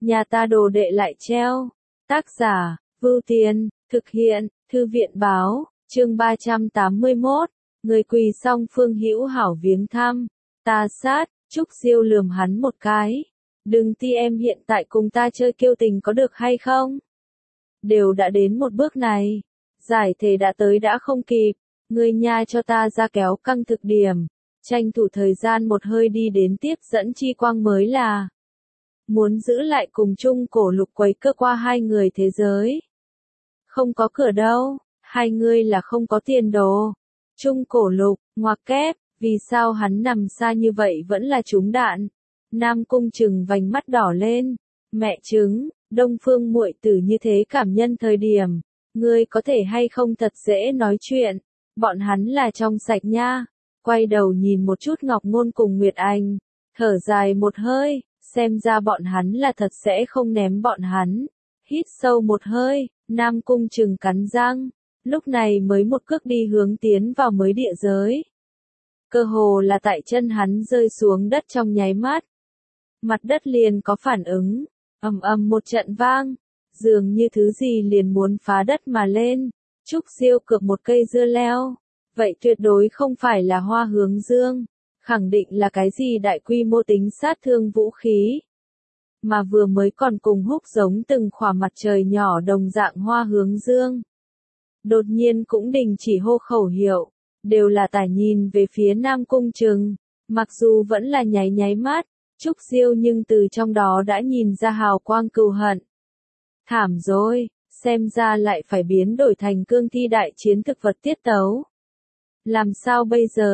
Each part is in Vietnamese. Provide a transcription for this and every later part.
nhà ta đồ đệ lại treo. Tác giả, Vưu Tiền, thực hiện, Thư viện báo, chương 381, người quỳ xong Phương Hữu Hảo viếng thăm, ta sát, Trúc Diêu lườm hắn một cái. Đừng ti em hiện tại cùng ta chơi kiêu tình có được hay không? Đều đã đến một bước này, giải thể đã tới đã không kịp, ngươi nha cho ta ra kéo căng thực điểm, tranh thủ thời gian một hơi đi đến tiếp dẫn chi quang mới là. Muốn giữ lại cùng chung cổ lục quấy cơ qua hai người thế giới. Không có cửa đâu, hai người là không có tiền đồ. Chung cổ lục, ngoặc kép, vì sao hắn nằm xa như vậy vẫn là trúng đạn. Nam Cung Trừng vành mắt đỏ lên, mẹ chứng, Đông Phương muội tử như thế cảm nhân thời điểm, ngươi có thể hay không thật dễ nói chuyện, bọn hắn là trong sạch nha. Quay đầu nhìn một chút Ngọc Ngôn cùng Nguyệt Anh, thở dài một hơi, xem ra bọn hắn là thật sẽ không ném bọn hắn. Hít sâu một hơi, Nam Cung Trừng cắn răng, lúc này mới một cước đi hướng tiến vào mới địa giới. Cơ hồ là tại chân hắn rơi xuống đất trong nháy mắt. Mặt đất liền có phản ứng, ầm ầm một trận vang, dường như thứ gì liền muốn phá đất mà lên. Trúc Diêu cược một cây dưa leo, vậy tuyệt đối không phải là hoa hướng dương, khẳng định là cái gì đại quy mô tính sát thương vũ khí. Mà vừa mới còn cùng húc giống từng khỏa mặt trời nhỏ đồng dạng hoa hướng dương. Đột nhiên cũng đình chỉ hô khẩu hiệu, đều là tả nhìn về phía Nam Cung Trừng, mặc dù vẫn là nháy nháy mắt, Trúc Diêu nhưng từ trong đó đã nhìn ra hào quang cừu hận. Thảm rồi, xem ra lại phải biến đổi thành cương thi đại chiến thực vật tiết tấu. Làm sao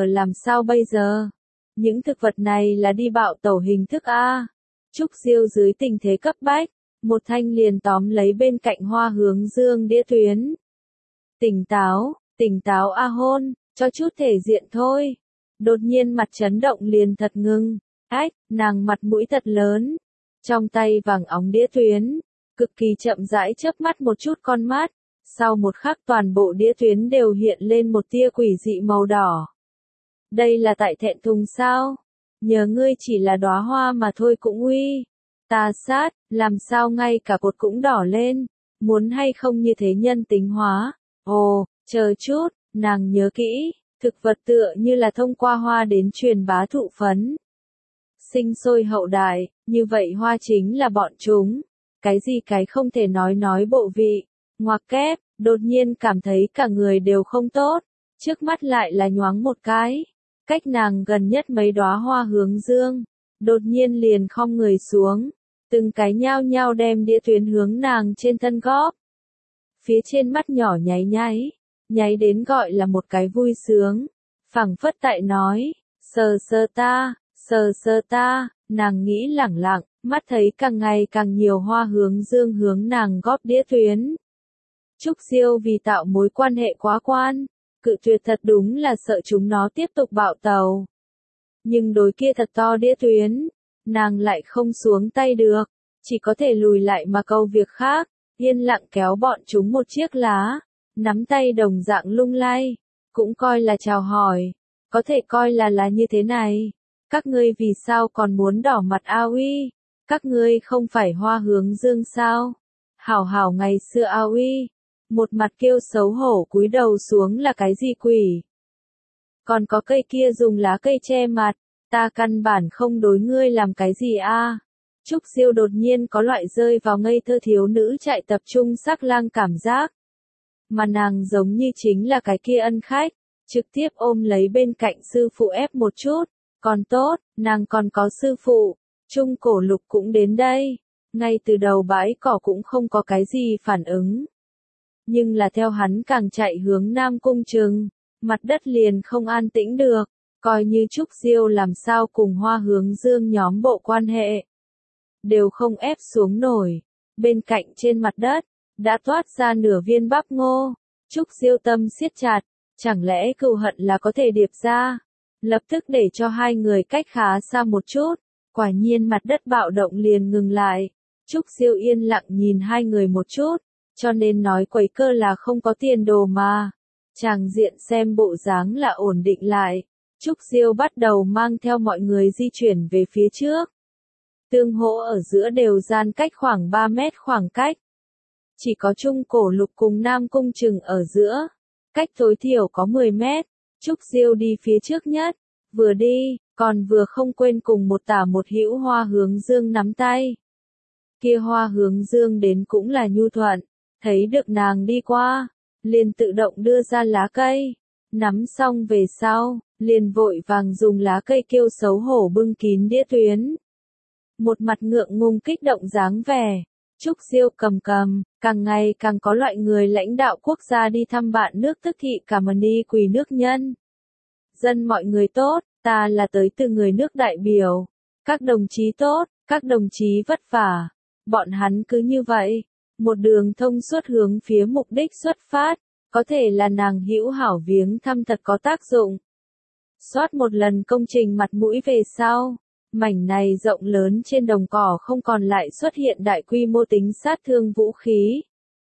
bây giờ? Những thực vật này là đi bạo tẩu hình thức A. Trúc Diêu dưới tình thế cấp bách, một thanh liền tóm lấy bên cạnh hoa hướng dương đĩa tuyến. Tỉnh táo A hôn, cho chút thể diện thôi. Đột nhiên mặt chấn động liền thật ngưng, ách, nàng mặt mũi thật lớn. Trong tay vàng óng đĩa tuyến, cực kỳ chậm rãi chớp mắt một chút con mắt, sau một khắc toàn bộ đĩa tuyến đều hiện lên một tia quỷ dị màu đỏ. Đây là tại thẹn thùng sao? Nhờ ngươi chỉ là đóa hoa mà thôi cũng uy. Ta sát, làm sao ngay cả cột cũng đỏ lên, muốn hay không như thế nhân tính hóa. Ồ, chờ chút, nàng nhớ kỹ, thực vật tựa như là thông qua hoa đến truyền bá thụ phấn. Sinh sôi hậu đại, như vậy hoa chính là bọn chúng. Cái gì cái không thể nói bộ vị, ngoặc kép, đột nhiên cảm thấy cả người đều không tốt, trước mắt lại là nhoáng một cái. Cách nàng gần nhất mấy đóa hoa hướng dương, đột nhiên liền khom người xuống, từng cái nhao nhao đem đĩa tuyến hướng nàng trên thân góp. Phía trên mắt nhỏ nháy đến gọi là một cái vui sướng, phảng phất tại nói, sờ sờ ta, nàng nghĩ lẳng lặng, mắt thấy càng ngày càng nhiều hoa hướng dương hướng nàng góp đĩa tuyến. Trúc Diêu vì tạo mối quan hệ quá quan, cự tuyệt thật đúng là sợ chúng nó tiếp tục bạo tàu. Nhưng đối kia thật to đĩa tuyến, nàng lại không xuống tay được, chỉ có thể lùi lại mà câu việc khác, yên lặng kéo bọn chúng một chiếc lá, nắm tay đồng dạng lung lay, cũng coi là chào hỏi, có thể coi là như thế này. Các ngươi vì sao còn muốn đỏ mặt a uy? Các ngươi không phải hoa hướng dương sao? Hảo ngày xưa a uy. Một mặt kêu xấu hổ cúi đầu xuống là cái gì quỷ? Còn có cây kia dùng lá cây che mặt, ta căn bản không đối ngươi làm cái gì a. Trúc Diêu đột nhiên có loại rơi vào ngây thơ thiếu nữ chạy tập trung sắc lang cảm giác. Mà nàng giống như chính là cái kia ân khách, trực tiếp ôm lấy bên cạnh sư phụ ép một chút. Còn tốt, nàng còn có sư phụ, Trung Cổ Lục cũng đến đây. Ngay từ đầu bãi cỏ cũng không có cái gì phản ứng. Nhưng là theo hắn càng chạy hướng Nam Cung Trừng, mặt đất liền không an tĩnh được, coi như Trúc Diêu làm sao cùng hoa hướng dương nhóm bộ quan hệ. Đều không ép xuống nổi, bên cạnh trên mặt đất, đã toát ra nửa viên bắp ngô. Trúc Diêu tâm siết chặt, chẳng lẽ cừu hận là có thể điệp ra? Lập tức để cho hai người cách khá xa một chút, quả nhiên mặt đất bạo động liền ngừng lại. Trúc Diêu yên lặng nhìn hai người một chút, cho nên nói quấy cơ là không có tiền đồ mà. Chàng diện xem bộ dáng là ổn định lại, Trúc Diêu bắt đầu mang theo mọi người di chuyển về phía trước. tương hỗ ở giữa đều gian cách khoảng 3 mét khoảng cách. Chỉ có Trung Cổ Lục cùng Nam Cung Trừng ở giữa, cách tối thiểu có 10 mét. Trúc Diêu đi phía trước nhất, vừa đi, còn vừa không quên cùng một tả một hữu Hoa Hướng Dương nắm tay. Kia Hoa Hướng Dương đến cũng là nhu thuận, thấy được nàng đi qua, liền tự động đưa ra lá cây, nắm xong về sau, liền vội vàng dùng lá cây kêu xấu hổ bưng kín đĩa tuyến. Một mặt ngượng ngùng kích động dáng vẻ, Trúc Diêu cầm, càng ngày càng có loại người lãnh đạo quốc gia đi thăm bạn nước tức thị cảm ơn đi quỳ nước nhân. Dân mọi người tốt, ta là tới từ người nước đại biểu. Các đồng chí tốt, các đồng chí vất vả. Bọn hắn cứ như vậy, một đường thông suốt hướng phía mục đích xuất phát, có thể là nàng hữu hảo viếng thăm thật có tác dụng. Soát một lần công trình mặt mũi về sau, mảnh này rộng lớn trên đồng cỏ không còn lại xuất hiện đại quy mô tính sát thương vũ khí.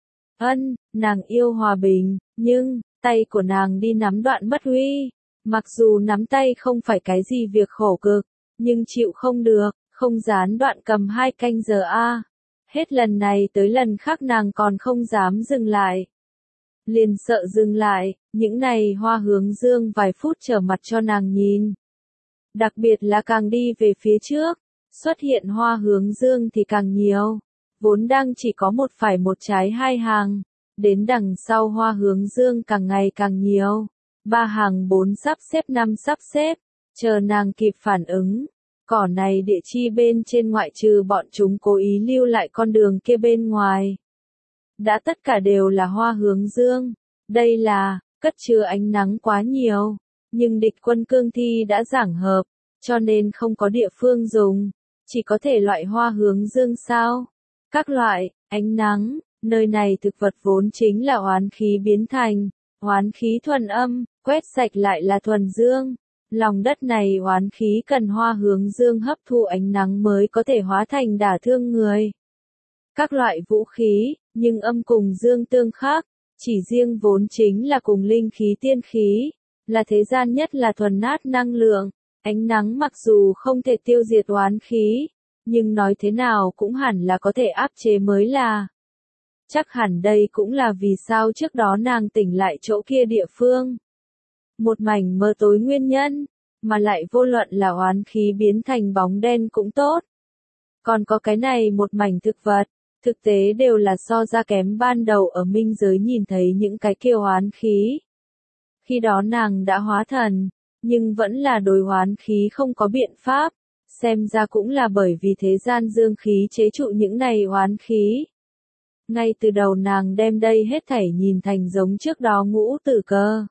Nàng yêu hòa bình, nhưng, tay của nàng đi nắm đoạn mất huy. Mặc dù nắm tay không phải cái gì việc khổ cực, nhưng chịu không được, không gián đoạn cầm 2 canh giờ a. Hết lần này tới lần khác nàng còn không dám dừng lại. Liền sợ dừng lại, những này Hoa Hướng Dương vài phút trở mặt cho nàng nhìn. Đặc biệt là càng đi về phía trước, xuất hiện Hoa Hướng Dương thì càng nhiều. Vốn đang chỉ có một phải một trái 2 hàng, đến đằng sau Hoa Hướng Dương càng ngày càng nhiều. 3 hàng 4 sắp xếp 5 sắp xếp, chờ nàng kịp phản ứng. Cỏ này địa chi bên trên ngoại trừ bọn chúng cố ý lưu lại con đường kia bên ngoài. Đã tất cả đều là Hoa Hướng Dương. Đây là, cất chứa ánh nắng quá nhiều. Nhưng địch quân cương thi đã giảng hợp, cho nên không có địa phương dùng. Chỉ có thể loại Hoa Hướng Dương sao? Các loại, ánh nắng, nơi này thực vật vốn chính là oán khí biến thành. Oán khí thuần âm, quét sạch lại là thuần dương. Lòng đất này oán khí cần Hoa Hướng Dương hấp thu ánh nắng mới có thể hóa thành đả thương người. Các loại vũ khí, nhưng âm cùng dương tương khắc, chỉ riêng vốn chính là cùng linh khí tiên khí, là thế gian nhất là thuần nát năng lượng. Ánh nắng mặc dù không thể tiêu diệt oán khí, nhưng nói thế nào cũng hẳn là có thể áp chế mới là. Chắc hẳn đây cũng là vì sao trước đó nàng tỉnh lại chỗ kia địa phương. Một mảnh mờ tối nguyên nhân, mà lại vô luận là oán khí biến thành bóng đen cũng tốt. Còn có cái này một mảnh thực vật, thực tế đều là so ra kém ban đầu ở minh giới nhìn thấy những cái kiêu oán khí. Khi đó nàng đã hóa thần, nhưng vẫn là đối oán khí không có biện pháp, xem ra cũng là bởi vì thế gian dương khí chế trụ những này oán khí. Ngay từ đầu nàng đem đây hết thảy nhìn thành giống trước đó ngũ tử cơ.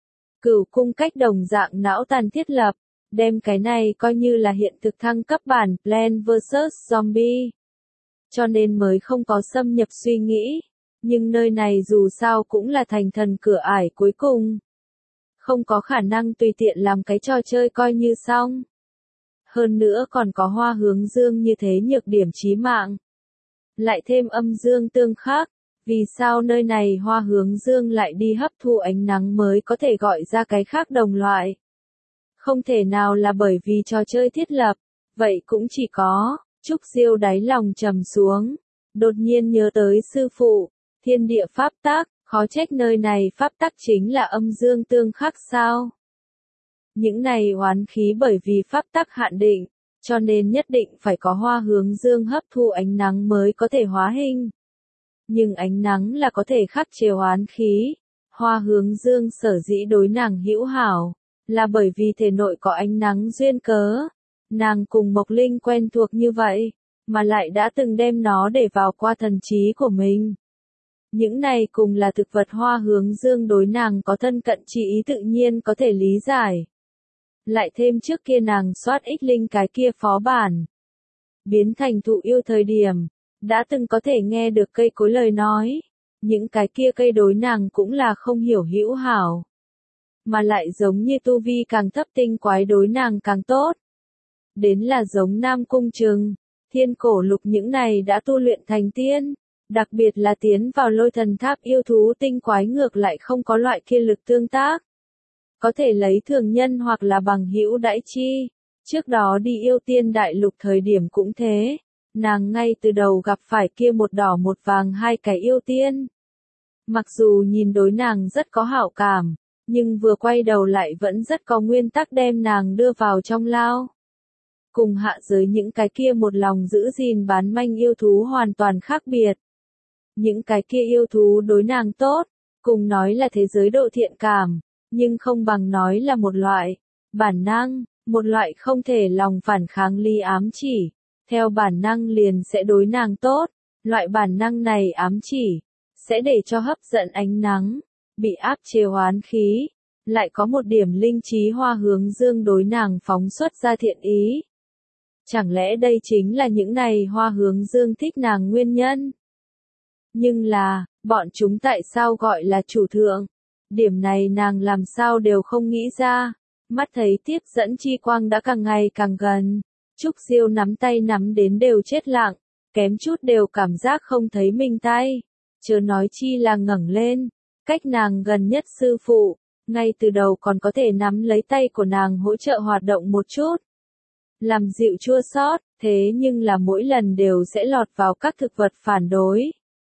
Cửu cung cách đồng dạng não tàn thiết lập, đem cái này coi như là hiện thực thăng cấp bản Plan vs Zombie. Cho nên mới không có xâm nhập suy nghĩ, nhưng nơi này dù sao cũng là thành thần cửa ải cuối cùng. Không có khả năng tùy tiện làm cái trò chơi coi như xong. Hơn nữa còn có Hoa Hướng Dương như thế nhược điểm chí mạng. Lại thêm âm dương tương khắc, vì sao nơi này Hoa Hướng Dương lại đi hấp thu ánh nắng mới có thể gọi ra cái khác đồng loại. Không thể nào là bởi vì trò chơi thiết lập, vậy cũng chỉ có, Trúc Diêu đáy lòng trầm xuống, đột nhiên nhớ tới sư phụ, thiên địa pháp tắc, khó trách nơi này pháp tắc chính là âm dương tương khắc sao. Những này oán khí bởi vì pháp tắc hạn định, cho nên nhất định phải có Hoa Hướng Dương hấp thu ánh nắng mới có thể hóa hình. Nhưng ánh nắng là có thể khắc chế oán khí. Hoa Hướng Dương sở dĩ đối nàng hữu hảo, là bởi vì thể nội có ánh nắng duyên cớ. Nàng cùng Mộc Linh quen thuộc như vậy, mà lại đã từng đem nó để vào qua thần trí của mình. Những này cùng là thực vật Hoa Hướng Dương đối nàng có thân cận chi ý tự nhiên có thể lý giải. Lại thêm trước kia nàng soát ích linh cái kia phó bản. Biến thành thụ yêu thời điểm, đã từng có thể nghe được cây cối lời nói. Những cái kia cây đối nàng cũng là không hiểu hữu hảo. Mà lại giống như tu vi càng thấp tinh quái đối nàng càng tốt. Đến là giống Nam Cung Trừng, Thiên Cổ Lục những này đã tu luyện thành tiên. Đặc biệt là tiến vào Lôi Thần Tháp yêu thú tinh quái ngược lại không có loại kia lực tương tác. Có thể lấy thường nhân hoặc là bằng hữu đãi chi. Trước đó đi yêu tiên đại lục thời điểm cũng thế, nàng ngay từ đầu gặp phải kia một đỏ một vàng hai cái yêu tiên. Mặc dù nhìn đối nàng rất có hảo cảm, nhưng vừa quay đầu lại vẫn rất có nguyên tắc đem nàng đưa vào trong lao. Cùng hạ giới những cái kia một lòng giữ gìn bán manh yêu thú hoàn toàn khác biệt. Những cái kia yêu thú đối nàng tốt, cùng nói là thế giới độ thiện cảm, nhưng không bằng nói là một loại bản năng, một loại không thể lòng phản kháng ly ám chỉ, theo bản năng liền sẽ đối nàng tốt, loại bản năng này ám chỉ, sẽ để cho hấp dẫn ánh nắng, bị áp chế oán khí, lại có một điểm linh trí hoa hướng dương đối nàng phóng xuất ra thiện ý. Chẳng lẽ đây chính là những này hoa hướng dương thích nàng nguyên nhân? Nhưng là, bọn chúng tại sao gọi là chủ thượng? Điểm này nàng làm sao đều không nghĩ ra. Mắt thấy tiếp dẫn chi quang đã càng ngày càng gần. Trúc Diêu nắm tay nắm đến đều chết lặng, kém chút đều cảm giác không thấy mình tay. Chớ nói chi là ngẩng lên, cách nàng gần nhất sư phụ, ngay từ đầu còn có thể nắm lấy tay của nàng hỗ trợ hoạt động một chút. Làm dịu chua xót, thế nhưng là mỗi lần đều sẽ lọt vào các thực vật phản đối.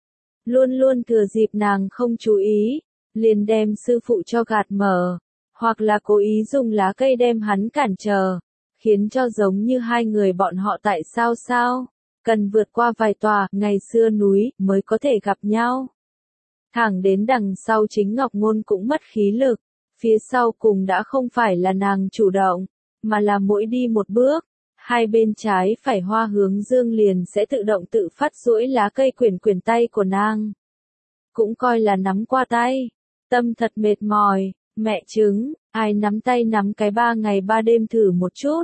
Luôn luôn thừa dịp nàng không chú ý, liền đem sư phụ cho gạt mở, hoặc là cố ý dùng lá cây đem hắn cản trở, khiến cho giống như hai người bọn họ tại sao, cần vượt qua vài tòa ngày xưa núi mới có thể gặp nhau. Thẳng đến đằng sau chính Ngọc Ngôn cũng mất khí lực, phía sau cùng đã không phải là nàng chủ động, mà là mỗi đi một bước, hai bên trái phải hoa hướng dương liền sẽ tự động tự phát duỗi lá cây quyển tay của nàng. Cũng coi là nắm qua tay, tâm thật mệt mỏi, mẹ chứng, ai nắm tay nắm cái 3 ngày 3 đêm thử một chút.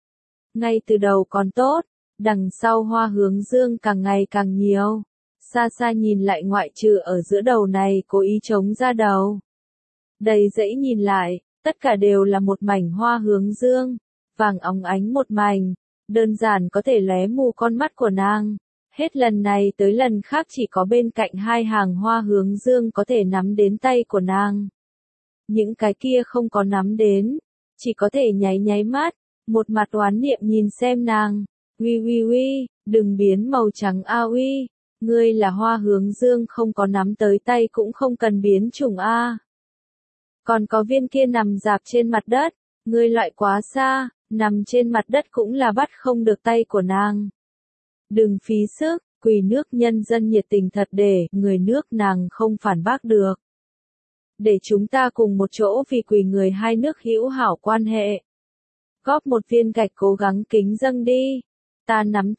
Ngay từ đầu còn tốt, đằng sau hoa hướng dương càng ngày càng nhiều. Xa xa nhìn lại ngoại trừ ở giữa đầu này cố ý chống ra đầu. Đầy dãy nhìn lại, tất cả đều là một mảnh hoa hướng dương, vàng óng ánh một mảnh, đơn giản có thể lóe mù con mắt của nàng. Hết lần này tới lần khác chỉ có bên cạnh hai hàng hoa hướng dương có thể nắm đến tay của nàng. Những cái kia không có nắm đến, chỉ có thể nháy mắt, một mặt oán niệm nhìn xem nàng. Uy, đừng biến màu trắng a uy, ngươi là hoa hướng dương không có nắm tới tay cũng không cần biến chủng a. Còn có viên kia nằm rạp trên mặt đất, ngươi loại quá xa, nằm trên mặt đất cũng là bắt không được tay của nàng. Đừng phí sức, quỳ nước nhân dân nhiệt tình thật để người nước nàng không phản bác được. Để chúng ta cùng một chỗ vì quỳ người hai nước hữu hảo quan hệ. Góp một viên gạch cố gắng kính dâng đi. Ta nắm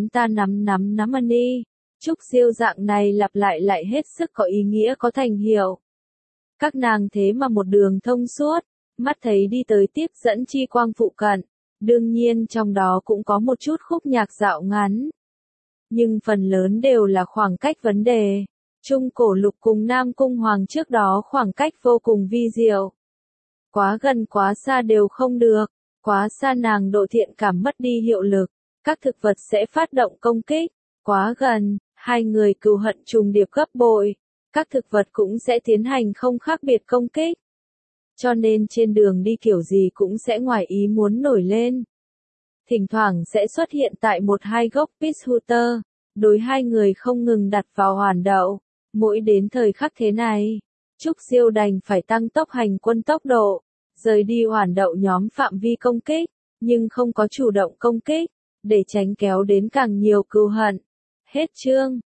ăn đi. Trúc Diêu dạng này lặp lại hết sức có ý nghĩa có thành hiệu. Các nàng thế mà một đường thông suốt, mắt thấy đi tới tiếp dẫn chi quang phụ cận. Đương nhiên trong đó cũng có một chút khúc nhạc dạo ngắn. Nhưng phần lớn đều là khoảng cách vấn đề. Trung cổ lục cùng Nam Cung Hoàng trước đó khoảng cách vô cùng vi diệu. Quá gần quá xa đều không được, quá xa nàng độ thiện cảm mất đi hiệu lực, các thực vật sẽ phát động công kích, quá gần, hai người cừu hận trùng điệp gấp bội, các thực vật cũng sẽ tiến hành không khác biệt công kích. Cho nên trên đường đi kiểu gì cũng sẽ ngoài ý muốn nổi lên. Thỉnh thoảng sẽ xuất hiện tại một hai gốc Peachhuter, đối hai người không ngừng đặt vào hoàn đậu. Mỗi đến thời khắc thế này, Trúc Diêu đành phải tăng tốc hành quân tốc độ, rời đi hoàn đậu nhóm phạm vi công kích, nhưng không có chủ động công kích, để tránh kéo đến càng nhiều cừu hận. Hết chương.